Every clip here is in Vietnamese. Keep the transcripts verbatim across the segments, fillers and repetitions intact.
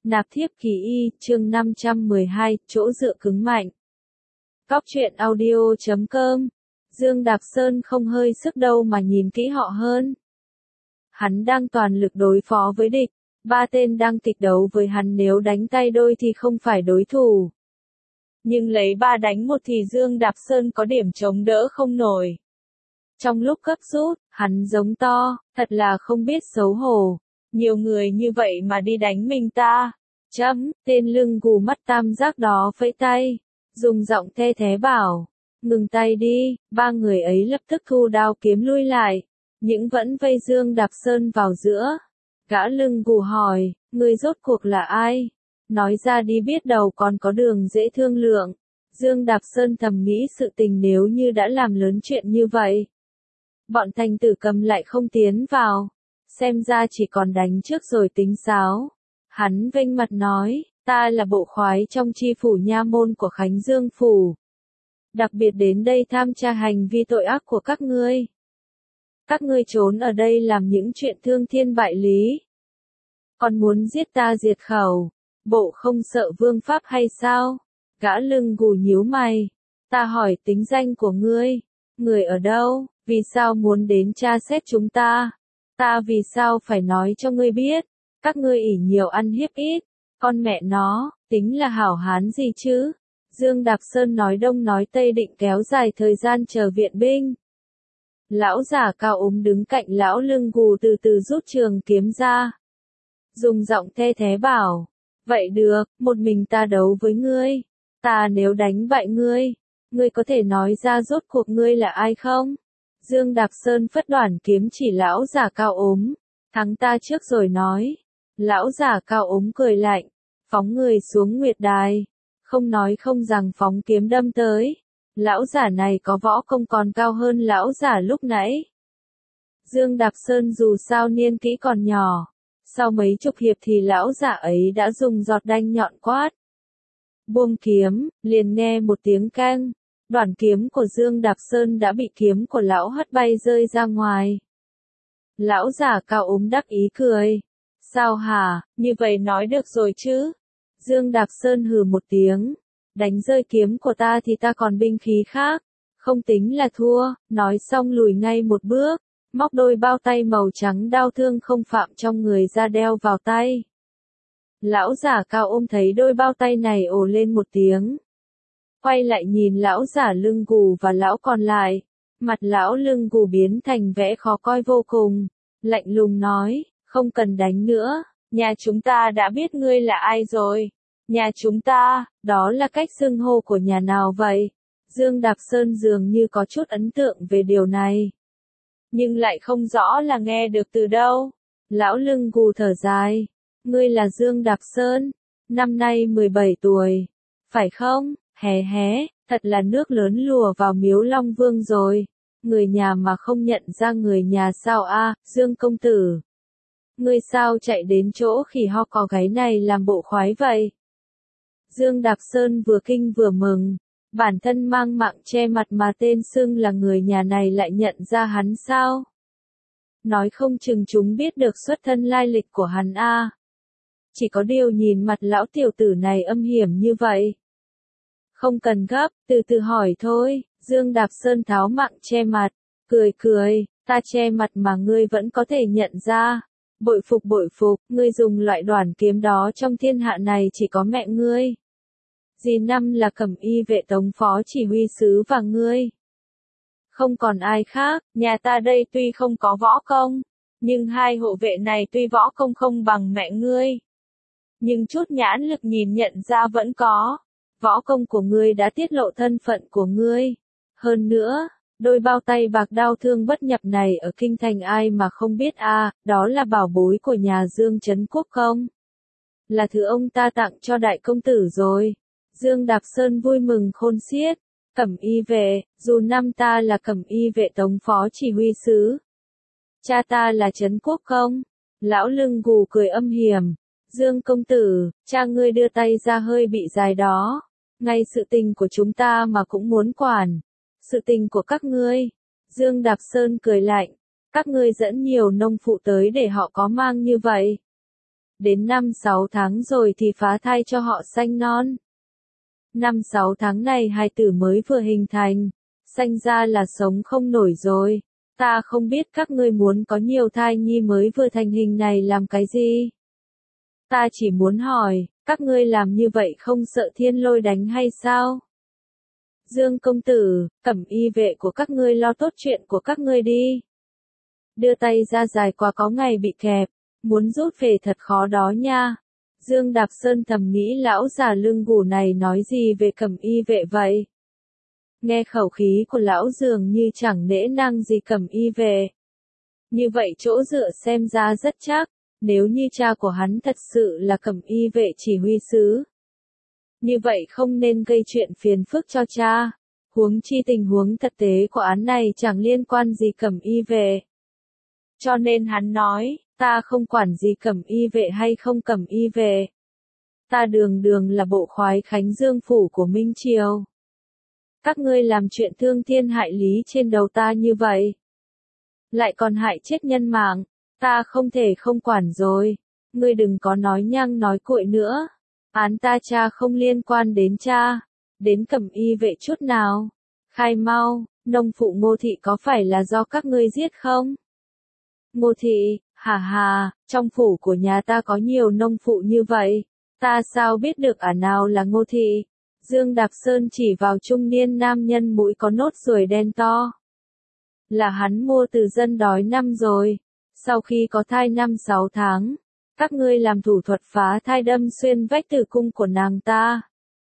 Nạp thiếp kỳ y, chương năm trăm mười hai, chỗ dựa cứng mạnh. Cóc truyện audio chấm com. Dương Đạp Sơn không hơi sức đâu mà nhìn kỹ họ hơn. Hắn đang toàn lực đối phó với địch, ba tên đang kịch đấu với hắn nếu đánh tay đôi thì không phải đối thủ. Nhưng lấy ba đánh một thì Dương Đạp Sơn có điểm chống đỡ không nổi. Trong lúc gấp rút, hắn giống to, thật là không biết xấu hổ. Nhiều người như vậy mà đi đánh mình ta. Chấm, tên lưng gù mắt tam giác đó vẫy tay, dùng giọng the thé bảo, ngừng tay đi, ba người ấy lập tức thu đao kiếm lui lại, những vẫn vây Dương Đạp Sơn vào giữa. Gã lưng gù hỏi, người rốt cuộc là ai? Nói ra đi biết đầu còn có đường dễ thương lượng. Dương Đạp Sơn thầm nghĩ sự tình nếu như đã làm lớn chuyện như vậy. Bọn Thành Tử Cầm lại không tiến vào, xem ra chỉ còn đánh trước rồi tính sáo. Hắn vênh mặt nói, ta là bộ khoái trong chi phủ nha môn của Khánh Dương Phủ. Đặc biệt đến đây tham tra hành vi tội ác của các ngươi. Các ngươi trốn ở đây làm những chuyện thương thiên bại lý. Còn muốn giết ta diệt khẩu, bộ không sợ vương pháp hay sao? Gã lưng gù nhíu mày. Ta hỏi tính danh của ngươi, người ở đâu, vì sao muốn đến tra xét chúng ta? Ta vì sao phải nói cho ngươi biết? Các ngươi ỷ nhiều ăn hiếp ít, con mẹ nó, tính là hảo hán gì chứ? Dương Đạp Sơn nói đông nói tây định kéo dài thời gian chờ viện binh. Lão giả cao ốm đứng cạnh lão lưng gù từ từ rút trường kiếm ra. Dùng giọng the thé bảo, vậy được, một mình ta đấu với ngươi. Ta nếu đánh bại ngươi, ngươi có thể nói ra rốt cuộc ngươi là ai không? Dương Đạp Sơn phất đoản kiếm chỉ lão giả cao ốm, thắng ta trước rồi nói. Lão giả cao ốm cười lạnh, phóng người xuống nguyệt đài, không nói không rằng phóng kiếm đâm tới. Lão giả này có võ công còn cao hơn lão giả lúc nãy. Dương Đạp Sơn dù sao niên kỹ còn nhỏ, sau mấy chục hiệp thì lão giả ấy đã dùng giọt đanh nhọn quát. Buông kiếm, liền nghe một tiếng keng, đoản kiếm của Dương Đạp Sơn đã bị kiếm của lão hất bay rơi ra ngoài. Lão giả cao ốm đắc ý cười. Sao hả, như vậy nói được rồi chứ? Dương Đạp Sơn hừ một tiếng. Đánh rơi kiếm của ta thì ta còn binh khí khác. Không tính là thua, nói xong lùi ngay một bước. Móc đôi bao tay màu trắng đau thương không phạm trong người ra đeo vào tay. Lão giả cao ôm thấy đôi bao tay này ồ lên một tiếng. Quay lại nhìn lão giả lưng gù và lão còn lại. Mặt lão lưng gù biến thành vẻ khó coi vô cùng. Lạnh lùng nói. Không cần đánh nữa, nhà chúng ta đã biết ngươi là ai rồi. Nhà chúng ta, đó là cách xưng hô của nhà nào vậy? Dương Đạp Sơn dường như có chút ấn tượng về điều này. Nhưng lại không rõ là nghe được từ đâu. Lão lưng gù thở dài. Ngươi là Dương Đạp Sơn, năm nay mười bảy tuổi. Phải không? Hé hé, thật là nước lớn lùa vào miếu Long Vương rồi. Người nhà mà không nhận ra người nhà sao a, Dương công tử. Ngươi sao chạy đến chỗ khỉ ho có gáy này làm bộ khoái vậy? Dương Đạp Sơn vừa kinh vừa mừng, bản thân mang mạng che mặt mà tên xưng là người nhà này lại nhận ra hắn sao? Nói không chừng chúng biết được xuất thân lai lịch của hắn a. Chỉ có điều nhìn mặt lão tiểu tử này âm hiểm như vậy. Không cần gấp, từ từ hỏi thôi. Dương Đạp Sơn tháo mạng che mặt, cười cười, ta che mặt mà ngươi vẫn có thể nhận ra. Bội phục bội phục, ngươi dùng loại đoản kiếm đó trong thiên hạ này chỉ có mẹ ngươi. Dì năm là Cẩm Y vệ tống phó chỉ huy sứ và ngươi. Không còn ai khác, nhà ta đây tuy không có võ công, nhưng hai hộ vệ này tuy võ công không bằng mẹ ngươi. Nhưng chút nhãn lực nhìn nhận ra vẫn có. Võ công của ngươi đã tiết lộ thân phận của ngươi. Hơn nữa, đôi bao tay bạc đau thương bất nhập này ở kinh thành ai mà không biết a, à, đó là bảo bối của nhà Dương Trấn Quốc không? Là thứ ông ta tặng cho đại công tử rồi. Dương Đạp Sơn vui mừng khôn xiết. Cẩm Y vệ, dù năm ta là Cẩm Y vệ tống phó chỉ huy sứ. Cha ta là Trấn Quốc không? Lão lưng gù cười âm hiểm. Dương công tử, cha ngươi đưa tay ra hơi bị dài đó. Ngay sự tình của chúng ta mà cũng muốn quản. Sự tình của các ngươi. Dương Đạp Sơn cười lạnh. Các ngươi dẫn nhiều nông phụ tới để họ có mang như vậy. đến năm sáu tháng rồi thì phá thai cho họ sanh non. Năm sáu tháng này hài tử mới vừa hình thành, sanh ra là sống không nổi rồi. Ta không biết các ngươi muốn có nhiều thai nhi mới vừa thành hình này làm cái gì. Ta chỉ muốn hỏi, các ngươi làm như vậy không sợ thiên lôi đánh hay sao? Dương công tử, cẩm y vệ của các ngươi lo tốt chuyện của các ngươi đi. Đưa tay ra dài quá có ngày bị kẹp, muốn rút về thật khó đó nha. Dương Đạp Sơn thầm nghĩ lão già lưng gù này nói gì về cẩm y vệ vậy? Nghe khẩu khí của lão dường như chẳng nể nang gì cẩm y vệ. Như vậy chỗ dựa xem ra rất chắc, nếu như cha của hắn thật sự là cẩm y vệ chỉ huy sứ. Như vậy không nên gây chuyện phiền phức cho cha, huống chi tình huống thực tế của án này chẳng liên quan gì cẩm y vệ. Cho nên hắn nói, ta không quản gì cẩm y vệ hay không cẩm y vệ. Ta đường đường là bộ khoái Khánh Dương phủ của Minh Triều. Các ngươi làm chuyện thương thiên hại lý trên đầu ta như vậy. Lại còn hại chết nhân mạng, ta không thể không quản rồi. Ngươi đừng có nói nhăng nói cuội nữa. Án ta cha không liên quan đến cha, đến cẩm y vệ chút nào. Khai mau, nông phụ Ngô Thị có phải là do các ngươi giết không? Ngô Thị, hà hà, trong phủ của nhà ta có nhiều nông phụ như vậy, ta sao biết được ả nào là Ngô Thị? Dương Đạp Sơn chỉ vào trung niên nam nhân mũi có nốt ruồi đen to. Là hắn mua từ dân đói năm rồi, sau khi có thai năm sáu tháng, các ngươi làm thủ thuật phá thai đâm xuyên vách tử cung của nàng ta.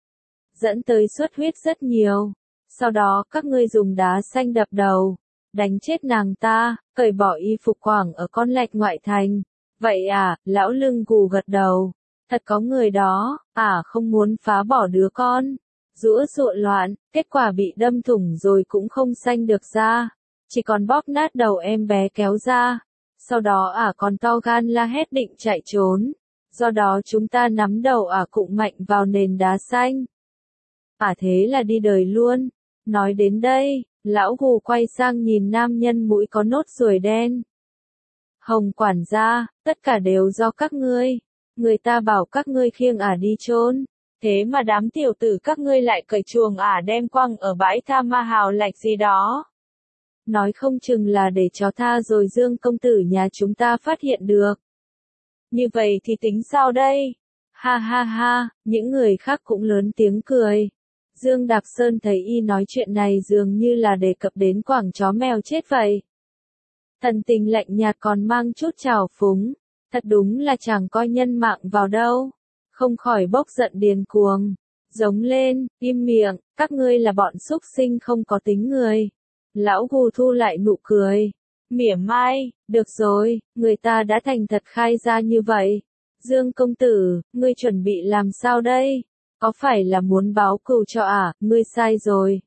Dẫn tới xuất huyết rất nhiều, sau đó các ngươi dùng đá xanh đập đầu, đánh chết nàng ta, cởi bỏ y phục quảng ở con lạch ngoại thành. Vậy à, lão lưng gù gật đầu. Thật có người đó, à không muốn phá bỏ đứa con. Giũa giụa loạn, kết quả bị đâm thủng rồi cũng không sanh được ra. Chỉ còn bóp nát đầu em bé kéo ra. Sau đó ả à còn to gan la hét định chạy trốn. Do đó chúng ta nắm đầu ả à cụng mạnh vào nền đá xanh. Ả à thế là đi đời luôn. Nói đến đây, lão gù quay sang nhìn nam nhân mũi có nốt ruồi đen. Hồng quản gia, tất cả đều do các ngươi. Người ta bảo các ngươi khiêng ả à đi chôn, thế mà đám tiểu tử các ngươi lại cởi chuồng ả à đem quăng ở bãi tha ma hào lạch gì đó. Nói không chừng là để chó tha rồi Dương công tử nhà chúng ta phát hiện được. Như vậy thì tính sao đây? Ha ha ha, những người khác cũng lớn tiếng cười. Dương Đạp Sơn thấy y nói chuyện này dường như là đề cập đến quảng chó mèo chết vậy. Thần tình lạnh nhạt còn mang chút trào phúng. Thật đúng là chẳng coi nhân mạng vào đâu. Không khỏi bốc giận điên cuồng. Giống lên, im miệng, các ngươi là bọn súc sinh không có tính người. Lão gù thu lại nụ cười. Mỉa mai, được rồi, người ta đã thành thật khai ra như vậy. Dương công tử, ngươi chuẩn bị làm sao đây? Có phải là muốn báo cừu cho ả, à? Ngươi sai rồi.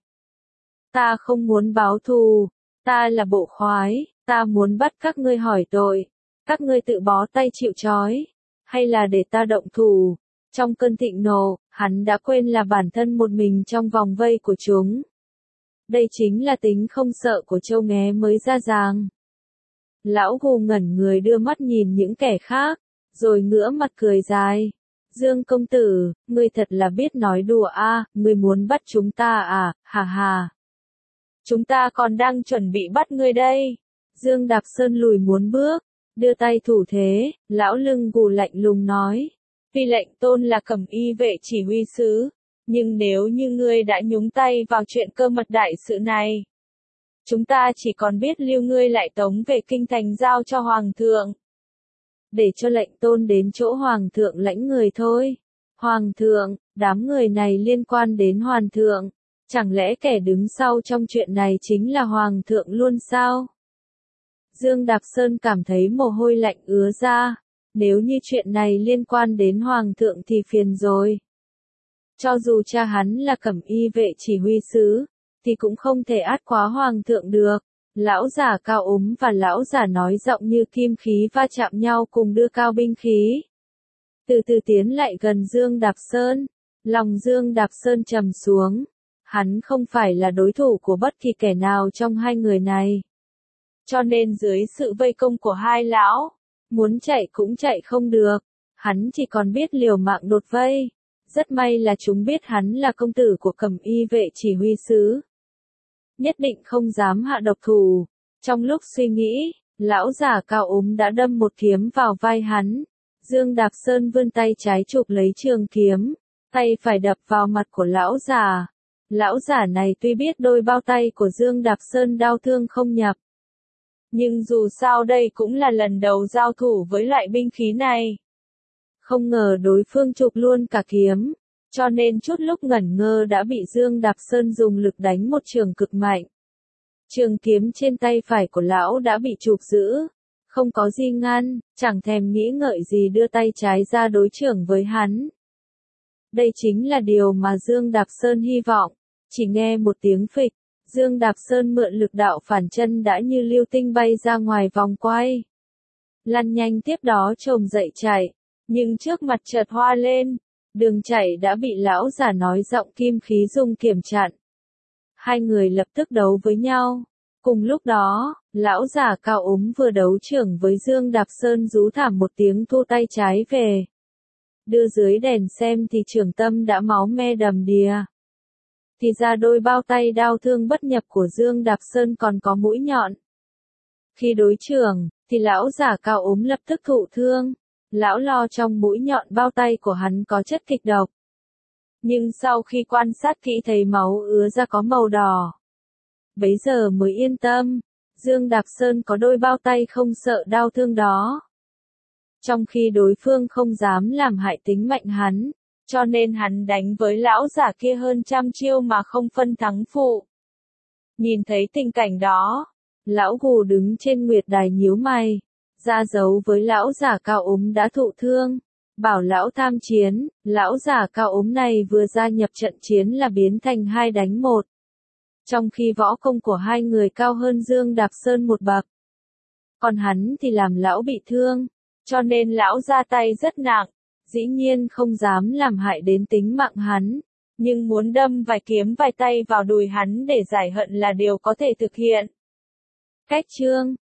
Ta không muốn báo thù, ta là bộ khoái, ta muốn bắt các ngươi hỏi tội. Các ngươi tự bó tay chịu trói, hay là để ta động thủ? Trong cơn thịnh nộ, hắn đã quên là bản thân một mình trong vòng vây của chúng. Đây chính là tính không sợ của Châu Nghé mới ra ràng. Lão gù ngẩn người đưa mắt nhìn những kẻ khác, rồi ngửa mặt cười dài. Dương công tử, ngươi thật là biết nói đùa a, à, ngươi muốn bắt chúng ta à, hà hà. Chúng ta còn đang chuẩn bị bắt ngươi đây. Dương Đạp Sơn lùi muốn bước. Đưa tay thủ thế, lão lưng gù lạnh lùng nói. Vì lệnh tôn là cẩm y vệ chỉ huy sứ, nhưng nếu như ngươi đã nhúng tay vào chuyện cơ mật đại sự này, chúng ta chỉ còn biết lưu ngươi lại tống về kinh thành giao cho hoàng thượng. Để cho lệnh tôn đến chỗ hoàng thượng lãnh người thôi. Hoàng thượng, đám người này liên quan đến hoàng thượng, chẳng lẽ kẻ đứng sau trong chuyện này chính là hoàng thượng luôn sao? Dương Đạp Sơn cảm thấy mồ hôi lạnh ứa ra, nếu như chuyện này liên quan đến hoàng thượng thì phiền rồi. Cho dù cha hắn là cẩm y vệ chỉ huy sứ, thì cũng không thể át quá hoàng thượng được. Lão giả cao ốm và lão giả nói giọng như kim khí va chạm nhau cùng đưa cao binh khí. Từ từ tiến lại gần Dương Đạp Sơn, lòng Dương Đạp Sơn trầm xuống. Hắn không phải là đối thủ của bất kỳ kẻ nào trong hai người này. Cho nên dưới sự vây công của hai lão, muốn chạy cũng chạy không được. hắn chỉ còn biết liều mạng đột vây. Rất may là chúng biết hắn là công tử của Cẩm Y vệ chỉ huy sứ. Nhất định không dám hạ độc thủ. Trong lúc suy nghĩ, lão già cao ốm đã đâm một kiếm vào vai hắn. Dương Đạp Sơn vươn tay trái chụp lấy trường kiếm, tay phải đập vào mặt của lão già. Lão già này tuy biết đôi bao tay của Dương Đạp Sơn đau thương không nhập. Nhưng dù sao đây cũng là lần đầu giao thủ với loại binh khí này. Không ngờ đối phương chụp luôn cả kiếm, cho nên chút lúc ngẩn ngơ đã bị Dương Đạp Sơn dùng lực đánh một trường cực mạnh. Trường kiếm trên tay phải của lão đã bị chụp giữ, không có gì ngăn, chẳng thèm nghĩ ngợi gì đưa tay trái ra đối chưởng với hắn. Đây chính là điều mà Dương Đạp Sơn hy vọng. Chỉ nghe một tiếng phịch, Dương Đạp Sơn mượn lực đạo phản chân đã như lưu tinh bay ra ngoài vòng quay. Lăn nhanh tiếp đó chồm dậy chạy, nhưng trước mặt chợt hoa lên, đường chạy đã bị lão già nói giọng kim khí dùng kiểm chặn. Hai người lập tức đấu với nhau. Cùng lúc đó, lão già cao ốm vừa đấu trưởng với Dương Đạp Sơn rú thảm một tiếng thu tay trái về. Đưa dưới đèn xem thì trưởng tâm đã máu me đầm đìa. Thì ra đôi bao tay đau thương bất nhập của Dương Đạp Sơn còn có mũi nhọn. Khi đối trưởng, thì lão già cao ốm lập tức thụ thương. Lão lo trong mũi nhọn bao tay của hắn có chất kịch độc. Nhưng sau khi quan sát kỹ thấy máu ứa ra có màu đỏ. Bấy giờ mới yên tâm, Dương Đạp Sơn có đôi bao tay không sợ đau thương đó. Trong khi đối phương không dám làm hại tính mạnh hắn, cho nên hắn đánh với lão giả kia hơn trăm chiêu mà không phân thắng phụ. Nhìn thấy tình cảnh đó, lão gù đứng trên nguyệt đài nhíu mày, ra dấu với lão giả cao ốm đã thụ thương, bảo lão tham chiến. Lão giả cao ốm này vừa gia nhập trận chiến là biến thành hai đánh một. Trong khi võ công của hai người cao hơn Dương Đạp Sơn một bậc. Còn hắn thì làm lão bị thương, cho nên lão ra tay rất nặng, dĩ nhiên không dám làm hại đến tính mạng hắn, nhưng muốn đâm vài kiếm vài tay vào đùi hắn để giải hận là điều có thể thực hiện. Cách chương